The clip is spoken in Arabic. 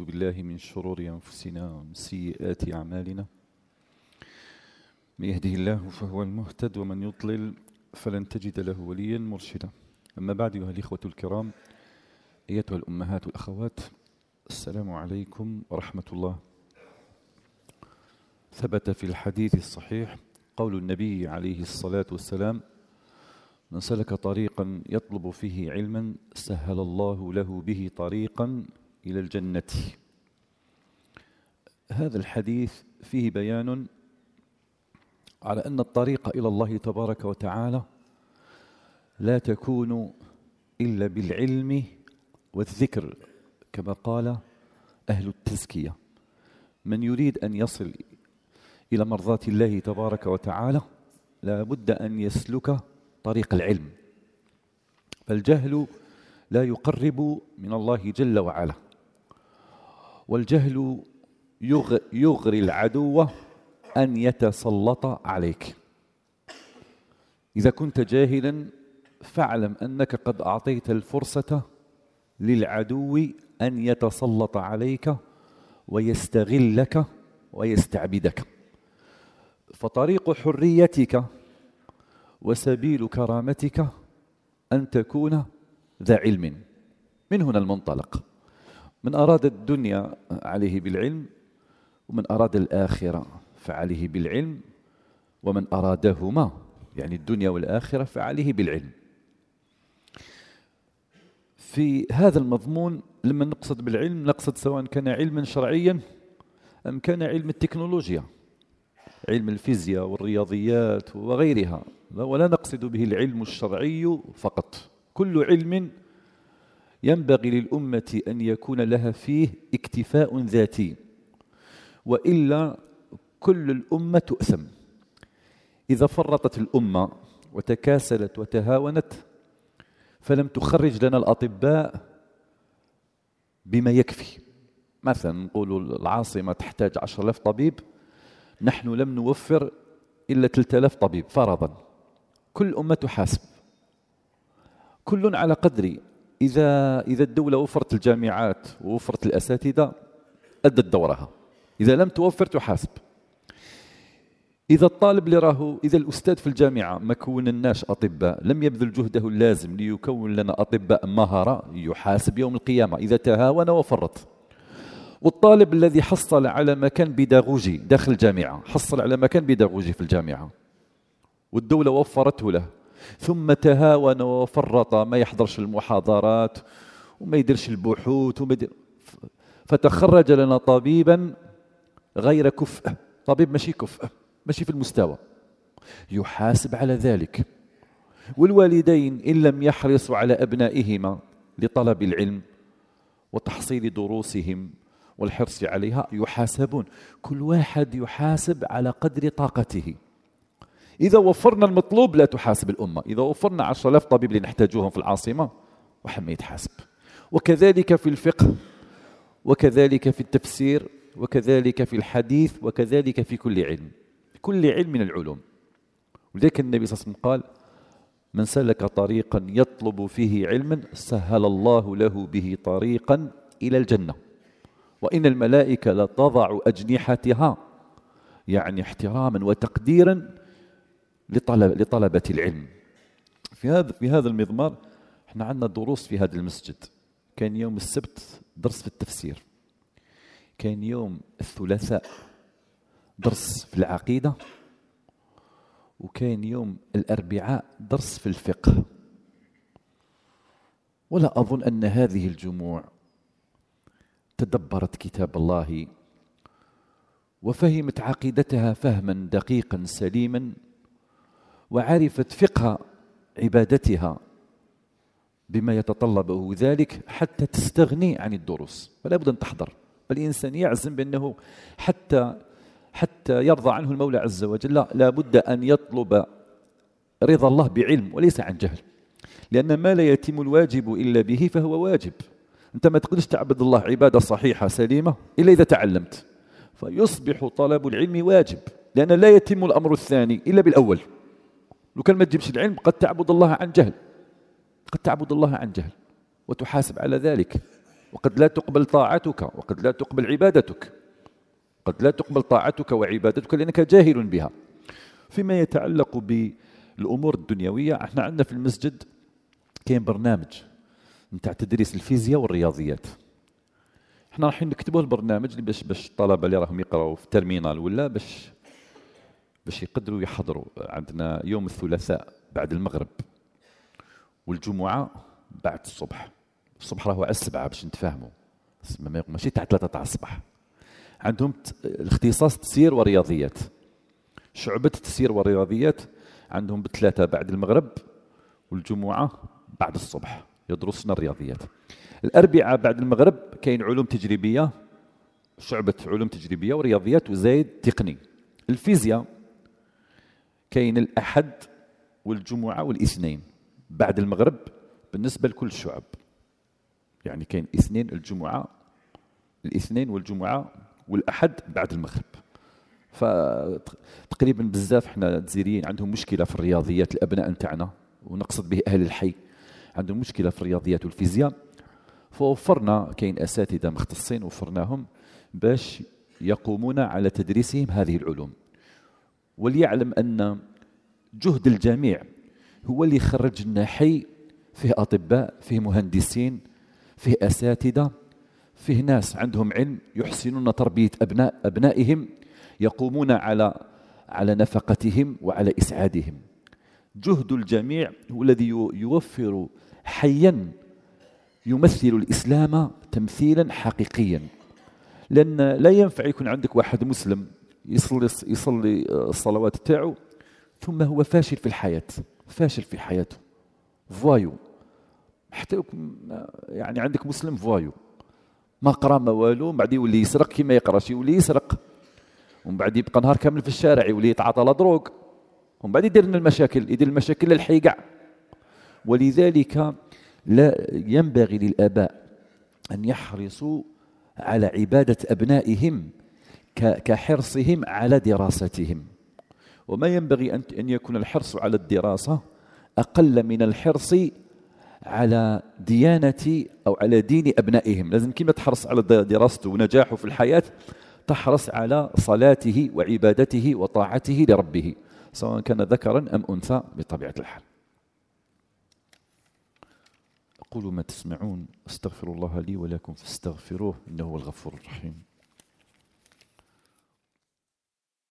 بالله من شرور أنفسنا ومن سيئات أعمالنا. من يهده الله فهو المهتد ومن يضلل فلن تجد له وليا مرشدا. أما بعد، أيها الإخوة الكرام، أيتها الأمهات والأخوات، السلام عليكم ورحمة الله. ثبت في الحديث الصحيح قول النبي عليه الصلاة والسلام: من سلك طريقا يطلب فيه علما سهل الله له به طريقا إلى الجنة. هذا الحديث فيه بيان على أن الطريق إلى الله تبارك وتعالى لا تكون إلا بالعلم والذكر، كما قال أهل التزكية: من يريد أن يصل إلى مرضاة الله تبارك وتعالى لا بد أن يسلك طريق العلم، فالجهل لا يقرب من الله جل وعلا، والجهل يغري العدو أن يتسلط عليك. إذا كنت جاهلا فاعلم أنك قد أعطيت الفرصة للعدو أن يتسلط عليك ويستغلك ويستعبدك. فطريق حريتك وسبيل كرامتك أن تكون ذا علم. من هنا المنطلق: من أراد الدنيا عليه بالعلم، ومن أراد الآخرة فعليه بالعلم، ومن أرادهما يعني الدنيا والآخرة فعليه بالعلم. في هذا المضمون لما نقصد بالعلم نقصد سواء كان علما شرعيا أم كان علم التكنولوجيا، علم الفيزياء والرياضيات وغيرها، ولا نقصد به العلم الشرعي فقط. كل علم ينبغي للأمة أن يكون لها فيه اكتفاء ذاتي، وإلا كل الأمة تؤثم. إذا فرطت الأمة وتكاسلت وتهاونت فلم تخرج لنا الأطباء بما يكفي. مثلا نقول العاصمة تحتاج 10,000 طبيب، نحن لم نوفر إلا 3,000 طبيب فرضا. كل أمة تحاسب، كل على قدر. إذا الدولة وفرت الجامعات ووفرت الأساتذة أدت دورها، إذا لم توفر تحاسب. إذا الطالب اللي راهو، إذا الأستاذ في الجامعة ما كونناش أطباء، لم يبذل جهده اللازم ليكون لنا أطباء مهرة، يحاسب يوم القيامة إذا تهاون وفرط. والطالب الذي حصل على مكان بيداغوجي داخل الجامعة، حصل على مكان بيداغوجي في الجامعة والدولة وفرته له، ثم تهاون وفرط، ما يحضرش المحاضرات وما يديرش البحوث فتخرج لنا طبيبا غير كفء، طبيب ماشي كفء، ماشي في المستوى، يحاسب على ذلك. والوالدين إن لم يحرصوا على أبنائهما لطلب العلم وتحصيل دروسهم والحرص عليها يحاسبون، كل واحد يحاسب على قدر طاقته. إذا وفرنا المطلوب لا تحاسب الأمة، إذا وفرنا 10,000 طبيب اللي نحتاجوهم في العاصمة واحد ما يتحاسب. وكذلك في الفقه، وكذلك في التفسير، وكذلك في الحديث، وكذلك في كل علم، كل علم من العلوم. ولذلك النبي صلى الله عليه وسلم قال: من سلك طريقا يطلب فيه علما سهل الله له به طريقا إلى الجنة، وإن الملائكة لتضع أجنحتها، يعني احتراما وتقديرا لطلبة العلم. في هذا المضمار احنا عندنا دروس في هذا المسجد. كان يوم السبت درس في التفسير، كان يوم الثلاثاء درس في العقيدة، وكان يوم الأربعاء درس في الفقه. ولا أظن أن هذه الجموع تدبرت كتاب الله وفهمت عقيدتها فهما دقيقا سليما، وعرفت فقه عبادتها بما يتطلبه ذلك حتى تستغني عن الدروس. فلا بد أن تحضر. فالإنسان يعزم بأنه حتى يرضى عنه المولى عز وجل لا بد أن يطلب رضا الله بعلم وليس عن جهل، لأن ما لا يتم الواجب إلا به فهو واجب. أنت ما تقدرش تعبد الله عبادة صحيحة سليمة إلا إذا تعلمت، فيصبح طلب العلم واجب، لأن لا يتم الأمر الثاني إلا بالأول. لو كان ما تجيبش العلم قد تعبد الله عن جهل، قد تعبد الله عن جهل وتحاسب على ذلك. وقد لا تقبل طاعتك، وقد لا تقبل عبادتك، قد لا تقبل طاعتك وعبادتك لأنك جاهل بها. فيما يتعلق بالأمور الدنيوية، احنا عندنا في المسجد كاين برنامج نتاع تدريس الفيزياء والرياضيات. احنا رايحين نكتبوا البرنامج اللي باش الطلبة اللي راهم يقراوا في الترمينال ولا باش يقدروا يحضروا. عندنا يوم الثلاثاء بعد المغرب، والجمعة بعد الصبح. الصبح راهو على 7 باش نتفاهموا، ماشي تاع 3 تاع الصباح. عندهم الاختصاص تسيير ورياضيات، شعبة تسيير ورياضيات عندهم ب3 بعد المغرب، والجمعة بعد الصبح يدرسنا الرياضيات. الأربعاء بعد المغرب كاين علوم تجريبية، شعبة علوم تجريبية ورياضيات وزايد تقني. الفيزياء كاين الأحد والجمعة والاثنين بعد المغرب بالنسبة لكل الشعب، يعني كاين الاثنين والجمعة والأحد بعد المغرب. فتقريبا بزاف احنا الجزائريين عندهم مشكلة في الرياضيات، الأبناء نتاعنا ونقصد به أهل الحي عندهم مشكلة في الرياضيات والفيزياء. فوفرنا كاين أساتذة مختصين وفرناهم باش يقومون على تدريسهم هذه العلوم. وليعلم أن جهد الجميع هو اللي يخرج لنا حي فيه أطباء، فيه مهندسين، فيه أساتذة، فيه ناس عندهم علم يحسنون تربية أبنائهم، يقومون على نفقتهم وعلى إسعادهم. جهد الجميع هو الذي يوفر حيا يمثل الإسلام تمثيلا حقيقيا. لأن لا ينفع يكون عندك واحد مسلم يصلي الصلوات تاعو ثم هو فاشل في الحياة، فاشل في حياته، فوايو. حتى يعني عندك مسلم فوايو ما قرا ما والو، بعد يولي يسرق كيما يقراش يولي يسرق، ومن بعد يبقى نهار كامل في الشارع يولي يتعاطى لا دروغ، ومن بعد يدير لنا المشاكل، يدير المشاكل للحي كاع. ولذلك لا ينبغي للآباء أن يحرصوا على عبادة أبنائهم كحرصهم على دراستهم، وما ينبغي أن يكون الحرص على الدراسة أقل من الحرص على ديانة أو على دين أبنائهم. لازم كما تحرص على دراسته ونجاحه في الحياة تحرص على صلاته وعبادته وطاعته لربه، سواء كان ذكرا أم أنثى بطبيعة الحال. أقول ما تسمعون، أستغفر الله لي ولكم فاستغفروه إنه هو الغفور الرحيم.